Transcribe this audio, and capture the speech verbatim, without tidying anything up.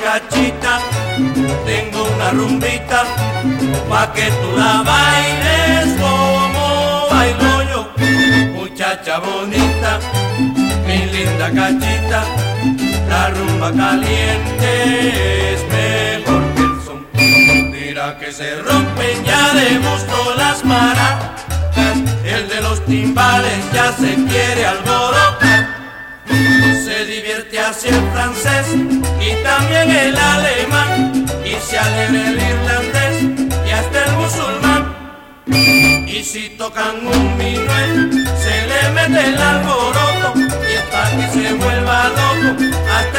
cachita, tengo una rumbita, pa' que tú la bailes como bailo yo. Muchacha bonita, mi linda cachita, la rumba caliente es mejor que el son. Mira que se rompen ya de gusto las maracas, el de los timbales ya se quiere alborotar. Se divierte así el francés y también el alemán, y se alegra el irlandés y hasta el musulmán. Y si tocan un minuet se le mete el alboroto, y es pa' que se vuelva loco hasta